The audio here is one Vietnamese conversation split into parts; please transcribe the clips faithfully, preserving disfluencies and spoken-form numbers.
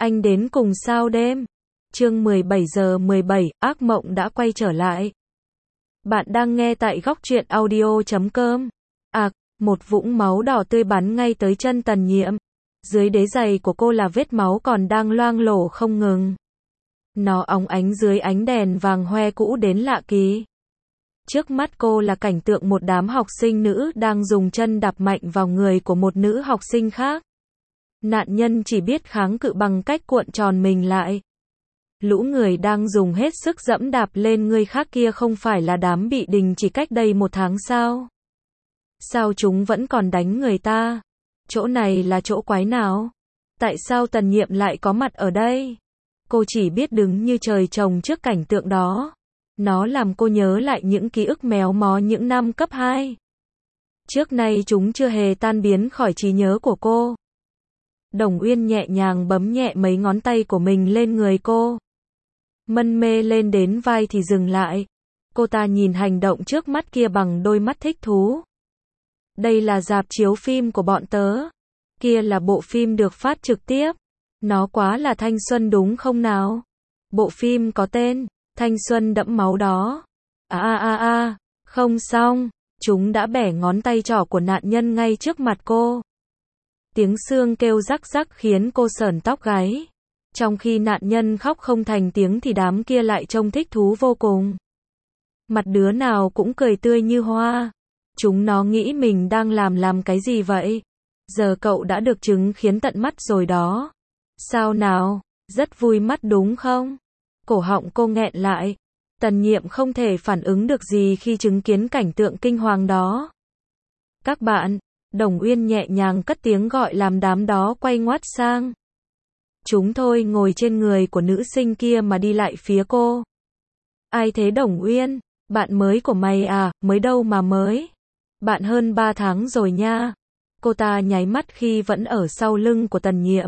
Anh đến cùng sao đêm? Chương mười bảy giờ mười bảy, ác mộng đã quay trở lại. Bạn đang nghe tại góc truyện audio chấm com. À, một vũng máu đỏ tươi bắn ngay tới chân Tần Nhiệm. Dưới đế giày của cô là vết máu còn đang loang lổ không ngừng. Nó óng ánh dưới ánh đèn vàng hoe cũ đến lạ kỳ. Trước mắt cô là cảnh tượng một đám học sinh nữ đang dùng chân đạp mạnh vào người của một nữ học sinh khác. Nạn nhân chỉ biết kháng cự bằng cách cuộn tròn mình lại. Lũ người đang dùng hết sức dẫm đạp lên người khác kia không phải là đám bị đình chỉ cách đây một tháng sao? Sao chúng vẫn còn đánh người ta? Chỗ này là chỗ quái nào? Tại sao Tần Nhiệm lại có mặt ở đây? Cô chỉ biết đứng như trời trồng trước cảnh tượng đó. Nó làm cô nhớ lại những ký ức méo mó những năm cấp hai. Trước nay chúng chưa hề tan biến khỏi trí nhớ của cô. Đồng Uyên nhẹ nhàng bấm nhẹ mấy ngón tay của mình lên người cô. Mân mê lên đến vai thì dừng lại. Cô ta nhìn hành động trước mắt kia bằng đôi mắt thích thú. Đây là rạp chiếu phim của bọn tớ. Kia là bộ phim được phát trực tiếp. Nó quá là thanh xuân đúng không nào? Bộ phim có tên Thanh xuân đẫm máu đó. À à à à, không xong, chúng đã bẻ ngón tay trỏ của nạn nhân ngay trước mặt cô. Tiếng xương kêu rắc rắc khiến cô sởn tóc gáy. Trong khi nạn nhân khóc không thành tiếng thì đám kia lại trông thích thú vô cùng. Mặt đứa nào cũng cười tươi như hoa. Chúng nó nghĩ mình đang làm làm cái gì vậy? Giờ cậu đã được chứng kiến tận mắt rồi đó. Sao nào? Rất vui mắt đúng không? Cổ họng cô nghẹn lại. Tần Nhiệm không thể phản ứng được gì khi chứng kiến cảnh tượng kinh hoàng đó. Các bạn, Đồng Uyên nhẹ nhàng cất tiếng gọi làm đám đó quay ngoắt sang. Chúng thôi ngồi trên người của nữ sinh kia mà đi lại phía cô. Ai thế Đồng Uyên? Bạn mới của mày à? Mới đâu mà mới? Bạn hơn ba tháng rồi nha. Cô ta nháy mắt khi vẫn ở sau lưng của Tần Nhiệm.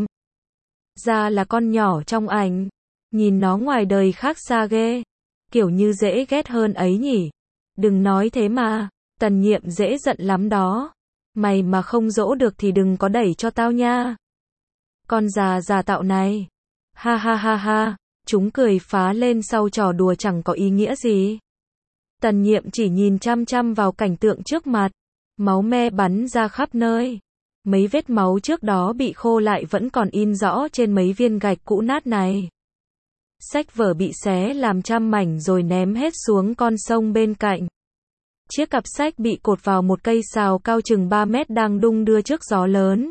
Ra là con nhỏ trong ảnh. Nhìn nó ngoài đời khác xa ghê. Kiểu như dễ ghét hơn ấy nhỉ. Đừng nói thế mà. Tần Nhiệm dễ giận lắm đó. Mày mà không dỗ được thì đừng có đẩy cho tao nha. Con già già tạo này. Ha ha ha ha. Chúng cười phá lên sau trò đùa chẳng có ý nghĩa gì. Tần Nhiệm chỉ nhìn chăm chăm vào cảnh tượng trước mặt. Máu me bắn ra khắp nơi. Mấy vết máu trước đó bị khô lại vẫn còn in rõ trên mấy viên gạch cũ nát này. Sách vở bị xé làm trăm mảnh rồi ném hết xuống con sông bên cạnh. Chiếc cặp sách bị cột vào một cây sào cao chừng ba mét đang đung đưa trước gió lớn.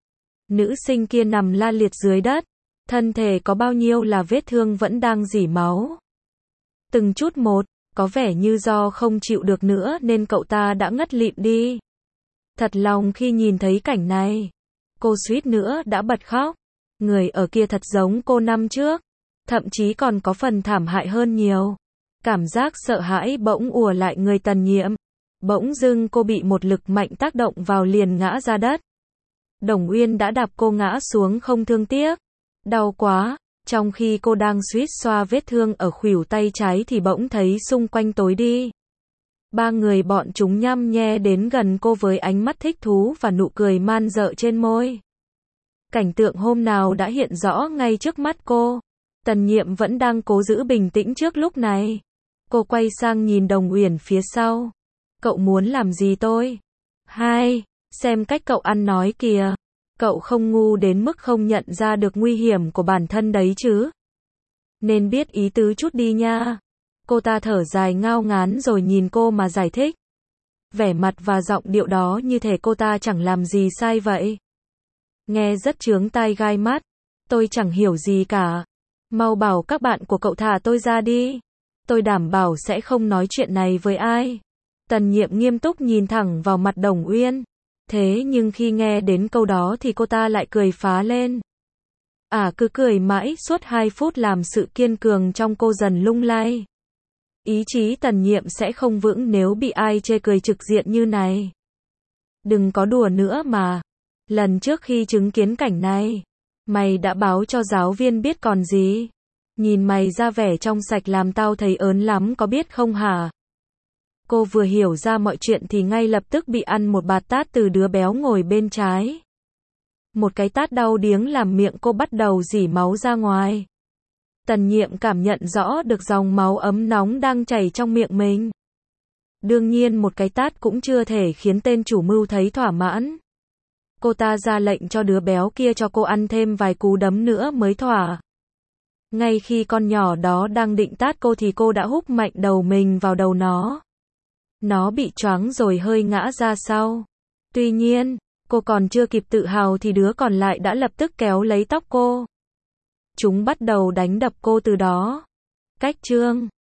Nữ sinh kia nằm la liệt dưới đất. Thân thể có bao nhiêu là vết thương vẫn đang rỉ máu. Từng chút một, có vẻ như do không chịu được nữa nên cậu ta đã ngất lịm đi. Thật lòng khi nhìn thấy cảnh này. Cô suýt nữa đã bật khóc. Người ở kia thật giống cô năm trước. Thậm chí còn có phần thảm hại hơn nhiều. Cảm giác sợ hãi bỗng ùa lại người Tần Nhiệm. Bỗng dưng cô bị một lực mạnh tác động vào liền ngã ra đất. Đồng Uyên đã đạp cô ngã xuống không thương tiếc. Đau quá. Trong khi cô đang suýt xoa vết thương ở khuỷu tay trái thì bỗng thấy xung quanh tối đi. Ba người bọn chúng nhăm nhe đến gần cô với ánh mắt thích thú và nụ cười man dợ trên môi. Cảnh tượng hôm nào đã hiện rõ ngay trước mắt cô. Tần Nhiệm vẫn đang cố giữ bình tĩnh trước lúc này. Cô quay sang nhìn Đồng Uyển phía sau. Cậu muốn làm gì tôi? Hai, xem cách cậu ăn nói kìa. Cậu không ngu đến mức không nhận ra được nguy hiểm của bản thân đấy chứ. Nên biết ý tứ chút đi nha. Cô ta thở dài ngao ngán rồi nhìn cô mà giải thích. Vẻ mặt và giọng điệu đó như thể cô ta chẳng làm gì sai vậy. Nghe rất chướng tai gai mắt. Tôi chẳng hiểu gì cả. Mau bảo các bạn của cậu thả tôi ra đi. Tôi đảm bảo sẽ không nói chuyện này với ai. Tần Nhiệm nghiêm túc nhìn thẳng vào mặt Đồng Uyên. Thế nhưng khi nghe đến câu đó thì cô ta lại cười phá lên. À cứ cười mãi suốt hai phút làm sự kiên cường trong cô dần lung lay. Ý chí Tần Nhiệm sẽ không vững nếu bị ai chê cười trực diện như này. Đừng có đùa nữa mà. Lần trước khi chứng kiến cảnh này, mày đã báo cho giáo viên biết còn gì. Nhìn mày ra vẻ trong sạch làm tao thấy ớn lắm có biết không hả? Cô vừa hiểu ra mọi chuyện thì ngay lập tức bị ăn một bạt tát từ đứa béo ngồi bên trái. Một cái tát đau điếng làm miệng cô bắt đầu rỉ máu ra ngoài. Tần Nhiệm cảm nhận rõ được dòng máu ấm nóng đang chảy trong miệng mình. Đương nhiên một cái tát cũng chưa thể khiến tên chủ mưu thấy thỏa mãn. Cô ta ra lệnh cho đứa béo kia cho cô ăn thêm vài cú đấm nữa mới thỏa. Ngay khi con nhỏ đó đang định tát cô thì cô đã húc mạnh đầu mình vào đầu nó. Nó bị choáng rồi hơi ngã ra sau. Tuy nhiên, cô còn chưa kịp tự hào thì đứa còn lại đã lập tức kéo lấy tóc cô. Chúng bắt đầu đánh đập cô từ đó. Cách chương